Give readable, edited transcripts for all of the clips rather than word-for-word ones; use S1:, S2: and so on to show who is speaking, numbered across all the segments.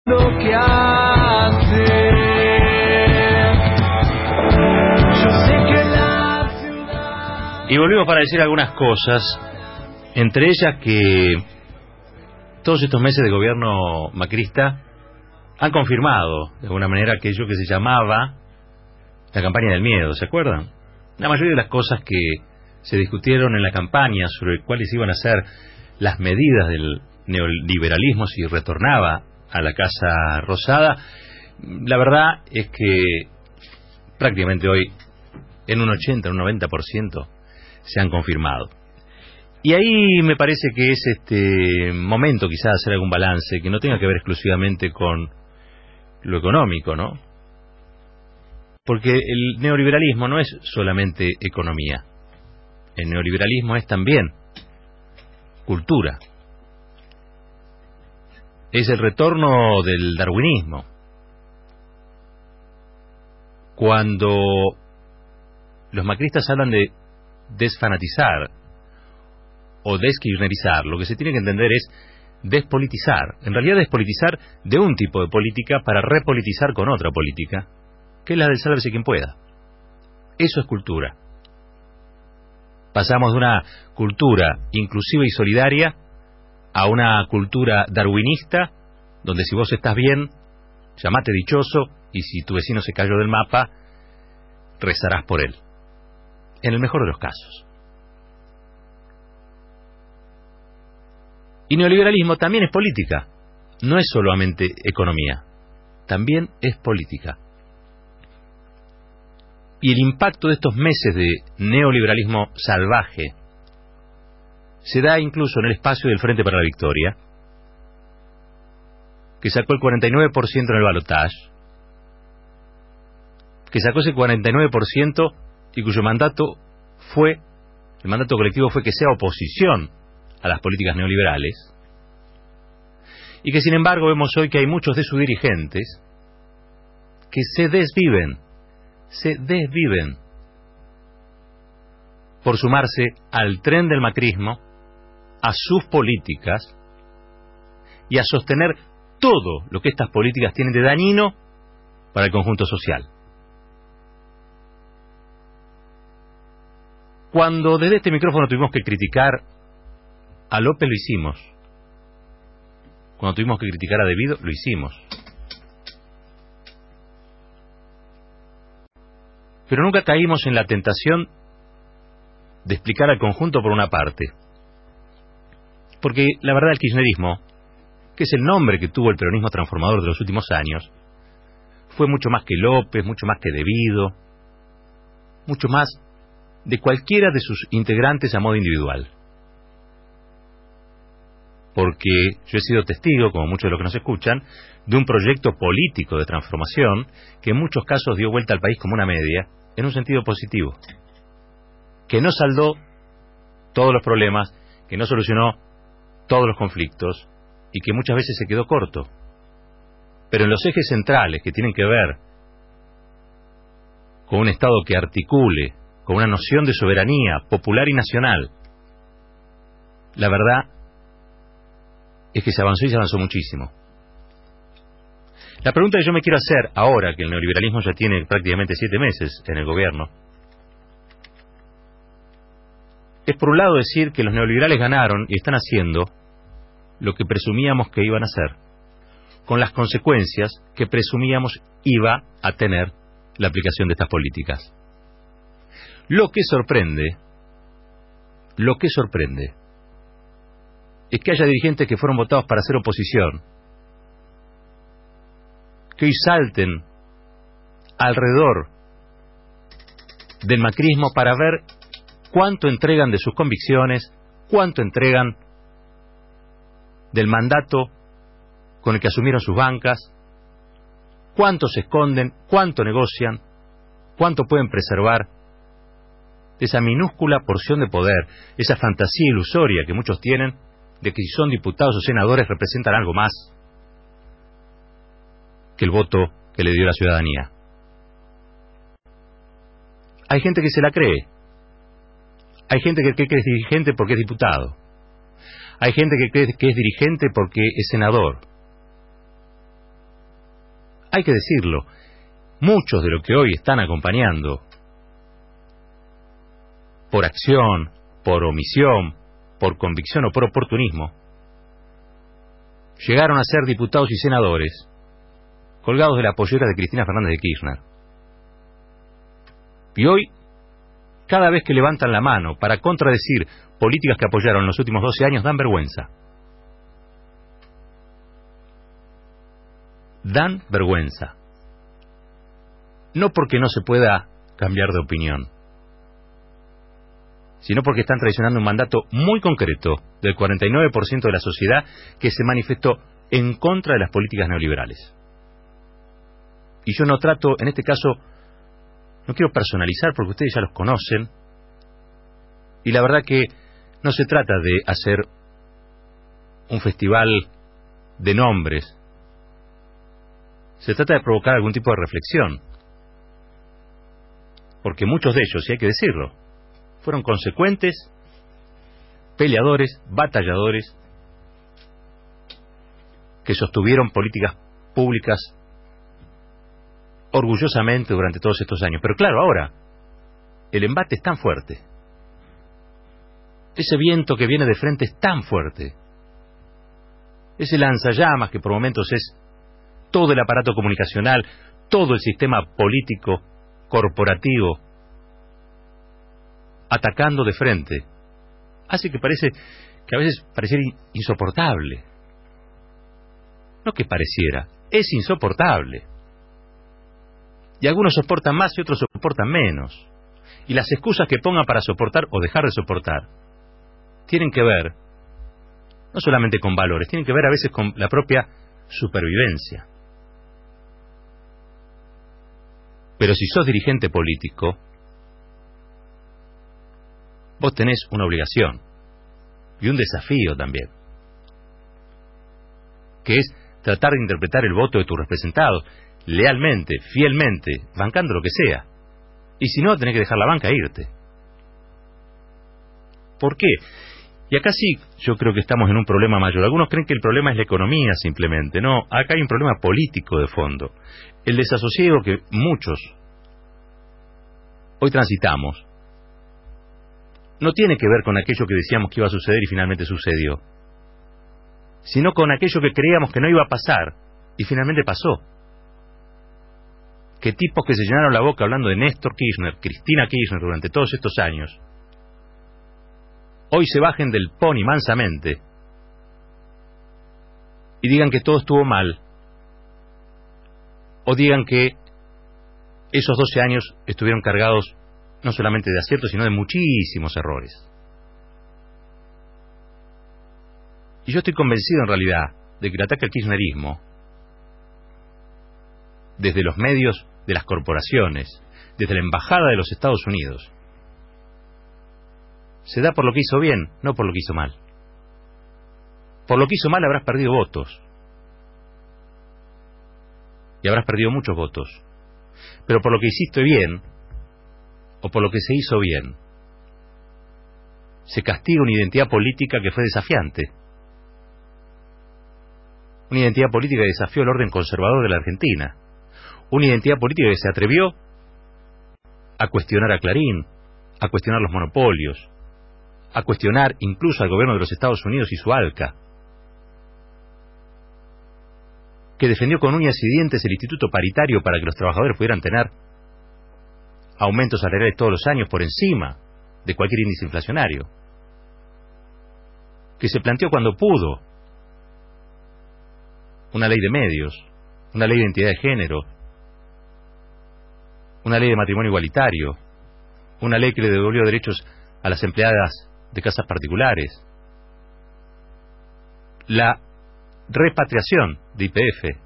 S1: lo que hace. Yo sé que la ciudad...
S2: Y volvimos para decir algunas cosas, entre ellas que todos estos meses de gobierno macrista han confirmado de alguna manera aquello que se llamaba la campaña del miedo, ¿se acuerdan? La mayoría de las cosas que se discutieron en la campaña sobre cuáles iban a ser las medidas del neoliberalismo si retornaba a la Casa Rosada, la verdad es que prácticamente hoy en un 80, en un 90% se han confirmado. Y ahí me parece que es este momento quizás de hacer algún balance que no tenga que ver exclusivamente con lo económico, ¿no? Porque el neoliberalismo no es solamente economía. El neoliberalismo es también cultura. Es el retorno del darwinismo. Cuando los macristas hablan de desfanatizar o deskirchnerizar, lo que se tiene que entender es despolitizar. En realidad despolitizar de un tipo de política para repolitizar con otra política, que es la del sálvese quien pueda. Eso es cultura. Pasamos de una cultura inclusiva y solidaria a una cultura darwinista, donde si vos estás bien, llamate dichoso, y si tu vecino se cayó del mapa, rezarás por él. En el mejor de los casos. Y neoliberalismo también es política. No es solamente economía. También es política. Y el impacto de estos meses de neoliberalismo salvaje se da incluso en el espacio del Frente para la Victoria, que sacó el 49% en el balotaje, que sacó ese 49% y cuyo mandato fue, el mandato colectivo fue que sea oposición a las políticas neoliberales, y que sin embargo vemos hoy que hay muchos de sus dirigentes que se desviven por sumarse al tren del macrismo, a sus políticas y a sostener todo lo que estas políticas tienen de dañino para el conjunto social. Cuando desde este micrófono tuvimos que criticar a López, lo hicimos. Cuando tuvimos que criticar a Devido, lo hicimos. Pero nunca caímos en la tentación de explicar al conjunto por una parte. Porque la verdad el kirchnerismo, que es el nombre que tuvo el peronismo transformador de los últimos años, fue mucho más que López, mucho más que Devido, mucho más de cualquiera de sus integrantes a modo individual. Porque yo he sido testigo, como muchos de los que nos escuchan, de un proyecto político de transformación que en muchos casos dio vuelta al país como una media, en un sentido positivo, que no saldó todos los problemas, que no solucionó todos los conflictos y que muchas veces se quedó corto. Pero en los ejes centrales que tienen que ver con un Estado que articule, con una noción de soberanía popular y nacional, la verdad es que se avanzó y se avanzó muchísimo. La pregunta que yo me quiero hacer ahora que el neoliberalismo ya tiene prácticamente 7 meses en el gobierno es por un lado decir que los neoliberales ganaron y están haciendo lo que presumíamos que iban a hacer, con las consecuencias que presumíamos iba a tener la aplicación de estas políticas. Lo que sorprende es que haya dirigentes que fueron votados para hacer oposición, que hoy salten alrededor del macrismo para ver cuánto entregan de sus convicciones, cuánto entregan del mandato con el que asumieron sus bancas, cuánto se esconden, cuánto negocian, cuánto pueden preservar de esa minúscula porción de poder, esa fantasía ilusoria que muchos tienen de que si son diputados o senadores representan algo más que el voto que le dio la ciudadanía. Hay gente que se la cree. Hay gente que cree que es dirigente porque es diputado. Hay gente que cree que es dirigente porque es senador. hay que decirlo, muchos de los que hoy están acompañando, por acción, por omisión, por convicción o por oportunismo, llegaron a ser diputados y senadores colgados de la pollera de Cristina Fernández de Kirchner. Y hoy, cada vez que levantan la mano para contradecir políticas que apoyaron en los últimos 12 años, dan vergüenza. Dan vergüenza. No porque no se pueda cambiar de opinión, sino porque están traicionando un mandato muy concreto del 49% de la sociedad que se manifestó en contra de las políticas neoliberales. Y yo no trato, en este caso, no quiero personalizar porque ustedes ya los conocen, y la verdad que no se trata de hacer un festival de nombres, se trata de provocar algún tipo de reflexión, porque muchos de ellos, y hay que decirlo, fueron consecuentes, peleadores, batalladores, que sostuvieron políticas públicas orgullosamente durante todos estos años. Pero claro, ahora el embate es tan fuerte, ese viento que viene de frente es tan fuerte, ese lanzallamas que por momentos es todo el aparato comunicacional, todo el sistema político, corporativo, atacando de frente, hace que a veces pareciera insoportable. No que pareciera, es insoportable. Y algunos soportan más y otros soportan menos. Y las excusas que pongan para soportar o dejar de soportar tienen que ver no solamente con valores, tienen que ver a veces con la propia supervivencia. Pero si sos dirigente político, vos tenés una obligación y un desafío también, que es tratar de interpretar el voto de tus representados lealmente, fielmente, bancando lo que sea. Y si no, tenés que dejar la banca e irte. ¿Por qué? Y acá sí, yo creo que estamos en un problema mayor. Algunos creen que el problema es la economía simplemente. No, acá hay un problema político de fondo. El desasosiego que muchos hoy transitamos no tiene que ver con aquello que decíamos que iba a suceder y finalmente sucedió, sino con aquello que creíamos que no iba a pasar y finalmente pasó. Que tipos que se llenaron la boca hablando de Néstor Kirchner, Cristina Kirchner durante todos estos años, hoy se bajen del pony mansamente y digan que todo estuvo mal, o digan que esos 12 años estuvieron cargados no solamente de aciertos, sino de muchísimos errores. Y yo estoy convencido en realidad de que el ataque al kirchnerismo, desde los medios de las corporaciones, desde la embajada de los Estados Unidos, se da por lo que hizo bien, no por lo que hizo mal. Por lo que hizo mal habrás perdido votos. Y habrás perdido muchos votos. Pero por lo que hiciste bien, o por lo que se hizo bien, se castiga una identidad política que fue desafiante. Una identidad política que desafió el orden conservador de la Argentina. Una identidad política que se atrevió a cuestionar a Clarín, a cuestionar los monopolios, a cuestionar incluso al gobierno de los Estados Unidos y su ALCA, que defendió con uñas y dientes el instituto paritario para que los trabajadores pudieran tener aumentos salariales todos los años por encima de cualquier índice inflacionario, que se planteó cuando pudo una ley de medios, una ley de identidad de género, una ley de matrimonio igualitario, una ley que le devolvió derechos a las empleadas de casas particulares, la repatriación de YPF,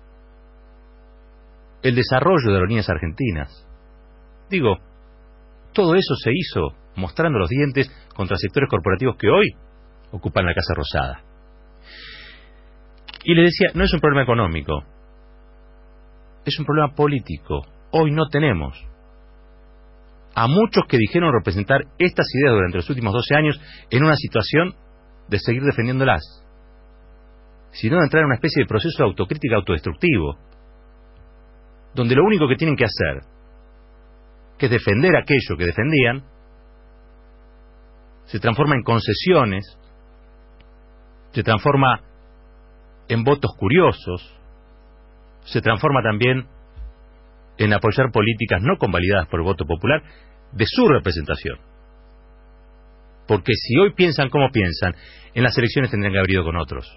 S2: el desarrollo de aerolíneas argentinas. Digo, todo eso se hizo mostrando los dientes contra sectores corporativos que hoy ocupan la Casa Rosada. Y le decía, no es un problema económico, es un problema político. Hoy no tenemos a muchos que dijeron representar estas ideas durante los últimos 12 años en una situación de seguir defendiéndolas, sino de entrar en una especie de proceso de autocrítica autodestructivo, donde lo único que tienen que hacer, que es defender aquello que defendían, se transforma en concesiones, se transforma en votos curiosos, se transforma también en apoyar políticas no convalidadas por el voto popular de su representación. Porque si hoy piensan como piensan, en las elecciones tendrían que haber ido con otros.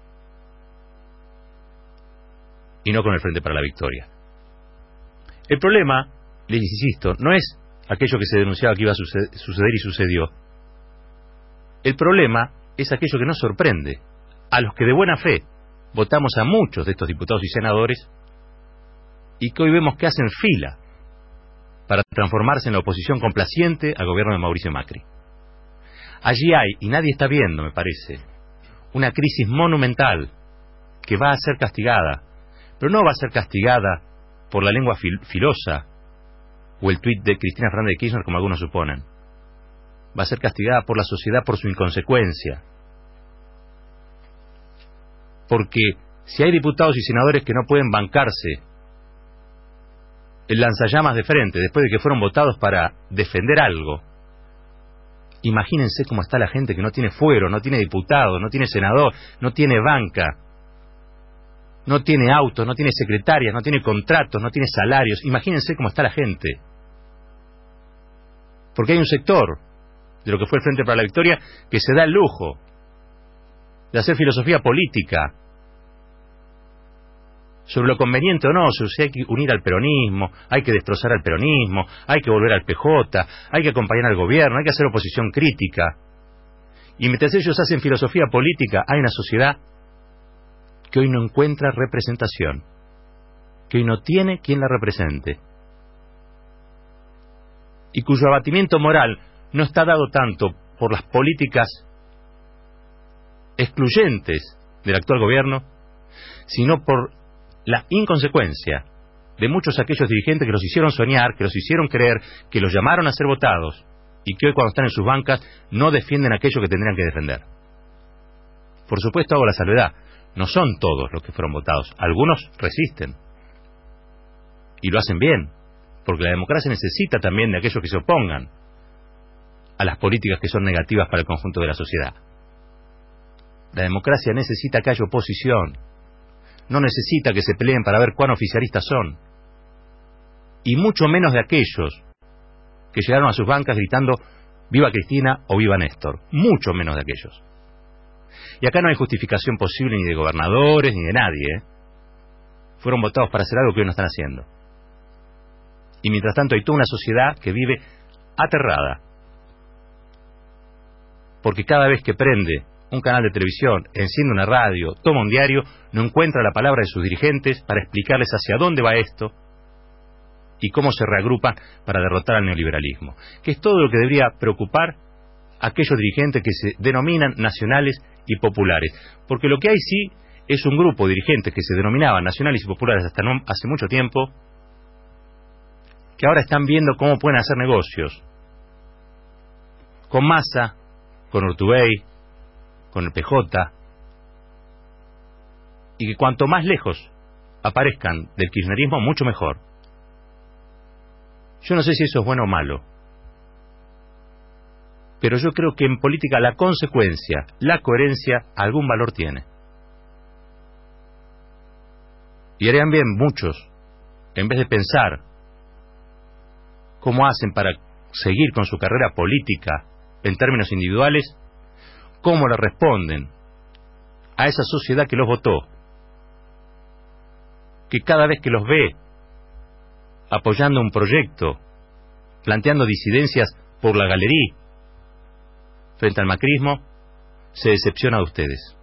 S2: Y no con el Frente para la Victoria. El problema, les insisto, no es aquello que se denunciaba que iba a suceder y sucedió. El problema es aquello que nos sorprende. A los que de buena fe votamos a muchos de estos diputados y senadores y que hoy vemos que hacen fila para transformarse en la oposición complaciente al gobierno de Mauricio Macri. Allí hay, y nadie está viendo, me parece, una crisis monumental que va a ser castigada, pero no va a ser castigada por la lengua filosa o el tuit de Cristina Fernández de Kirchner, como algunos suponen. Va a ser castigada por la sociedad por su inconsecuencia. Porque si hay diputados y senadores que no pueden bancarse el lanzallamas de frente después de que fueron votados para defender algo, imagínense cómo está la gente que no tiene fuero, no tiene diputado, no tiene senador, no tiene banca, no tiene autos, no tiene secretarias, no tiene contratos, no tiene salarios. Imagínense cómo está la gente. Porque hay un sector de lo que fue el Frente para la Victoria que se da el lujo de hacer filosofía política sobre lo conveniente o no, si hay que unir al peronismo, hay que destrozar al peronismo, hay que volver al PJ, hay que acompañar al gobierno, hay que hacer oposición crítica. Y mientras ellos hacen filosofía política, hay una sociedad que hoy no encuentra representación, que hoy no tiene quien la represente, y cuyo abatimiento moral no está dado tanto por las políticas excluyentes del actual gobierno, sino por la inconsecuencia de muchos aquellos dirigentes que los hicieron soñar, que los hicieron creer, que los llamaron a ser votados, y que hoy cuando están en sus bancas no defienden aquello que tendrían que defender. Por supuesto hago la salvedad, no son todos los que fueron votados, algunos resisten, y lo hacen bien, porque la democracia necesita también de aquellos que se opongan a las políticas que son negativas para el conjunto de la sociedad. La democracia necesita que haya oposición, no necesita que se peleen para ver cuán oficialistas son, y mucho menos de aquellos que llegaron a sus bancas gritando «Viva Cristina» o «Viva Néstor», mucho menos de aquellos. Y acá no hay justificación posible ni de gobernadores ni de nadie, ¿eh? Fueron votados para hacer algo que hoy no están haciendo. Y mientras tanto hay toda una sociedad que vive aterrada, porque cada vez que prende un canal de televisión, enciende una radio, toma un diario, no encuentra la palabra de sus dirigentes para explicarles hacia dónde va esto y cómo se reagrupan para derrotar al neoliberalismo, que es todo lo que debería preocupar a aquellos dirigentes que se denominan nacionales y populares, porque lo que hay sí es un grupo de dirigentes que se denominaban nacionales y populares hasta no hace mucho tiempo, que ahora están viendo cómo pueden hacer negocios con Massa, con Urtubey, con el PJ, y que cuanto más lejos aparezcan del kirchnerismo, mucho mejor. Yo no sé si eso es bueno o malo, pero yo creo que en política la consecuencia, la coherencia, algún valor tiene. Y harían bien muchos, en vez de pensar cómo hacen para seguir con su carrera política en términos individuales, cómo le responden a esa sociedad que los votó, que cada vez que los ve apoyando un proyecto, planteando disidencias por la galería frente al macrismo, se decepciona de ustedes.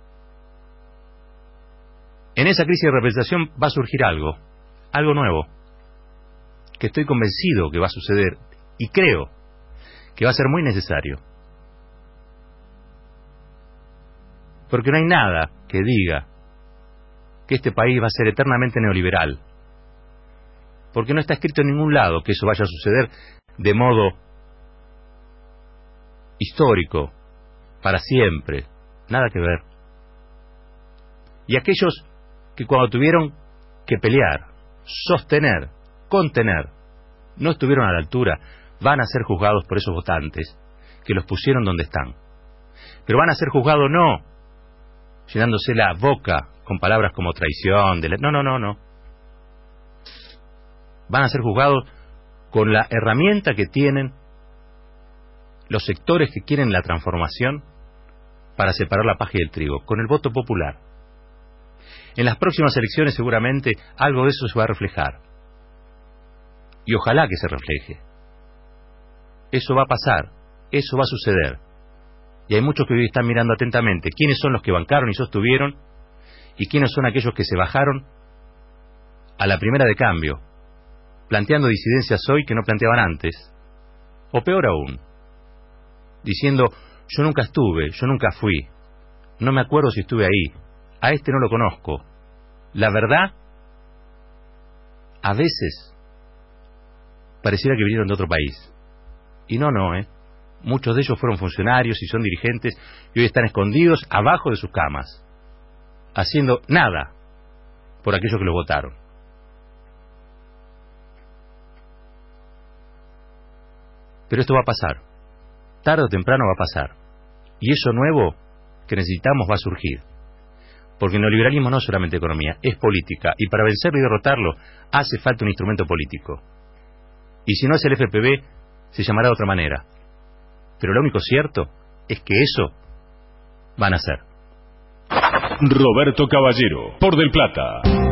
S2: En esa crisis de representación va a surgir algo nuevo, que estoy convencido que va a suceder y creo que va a ser muy necesario. Porque no hay nada que diga que este país va a ser eternamente neoliberal. Porque no está escrito en ningún lado que eso vaya a suceder de modo histórico, para siempre. Nada que ver. Y aquellos que cuando tuvieron que pelear sostener, contener, no estuvieron a la altura, van a ser juzgados por esos votantes que los pusieron donde están. Pero van a ser juzgados no llenándose la boca con palabras como traición, no. Van a ser juzgados con la herramienta que tienen los sectores que quieren la transformación para separar la paja y el trigo, con el voto popular. En las próximas elecciones seguramente algo de eso se va a reflejar. Y ojalá que se refleje. Eso va a pasar, eso va a suceder. Y hay muchos que hoy están mirando atentamente quiénes son los que bancaron y sostuvieron y quiénes son aquellos que se bajaron a la primera de cambio, planteando disidencias hoy que no planteaban antes. O peor aún, diciendo, yo nunca estuve, yo nunca fui, no me acuerdo si estuve ahí, a este no lo conozco. La verdad, a veces, pareciera que vinieron de otro país. Y no, muchos de ellos fueron funcionarios y son dirigentes y hoy están escondidos abajo de sus camas, haciendo nada por aquellos que los votaron. Pero esto va a pasar, tarde o temprano va a pasar, y eso nuevo que necesitamos va a surgir, porque el neoliberalismo no es solamente economía, es política, y para vencerlo y derrotarlo hace falta un instrumento político, y si no es el FPV, se llamará de otra manera, pero lo único cierto es que eso van a hacer.
S3: Roberto Caballero, por Del Plata.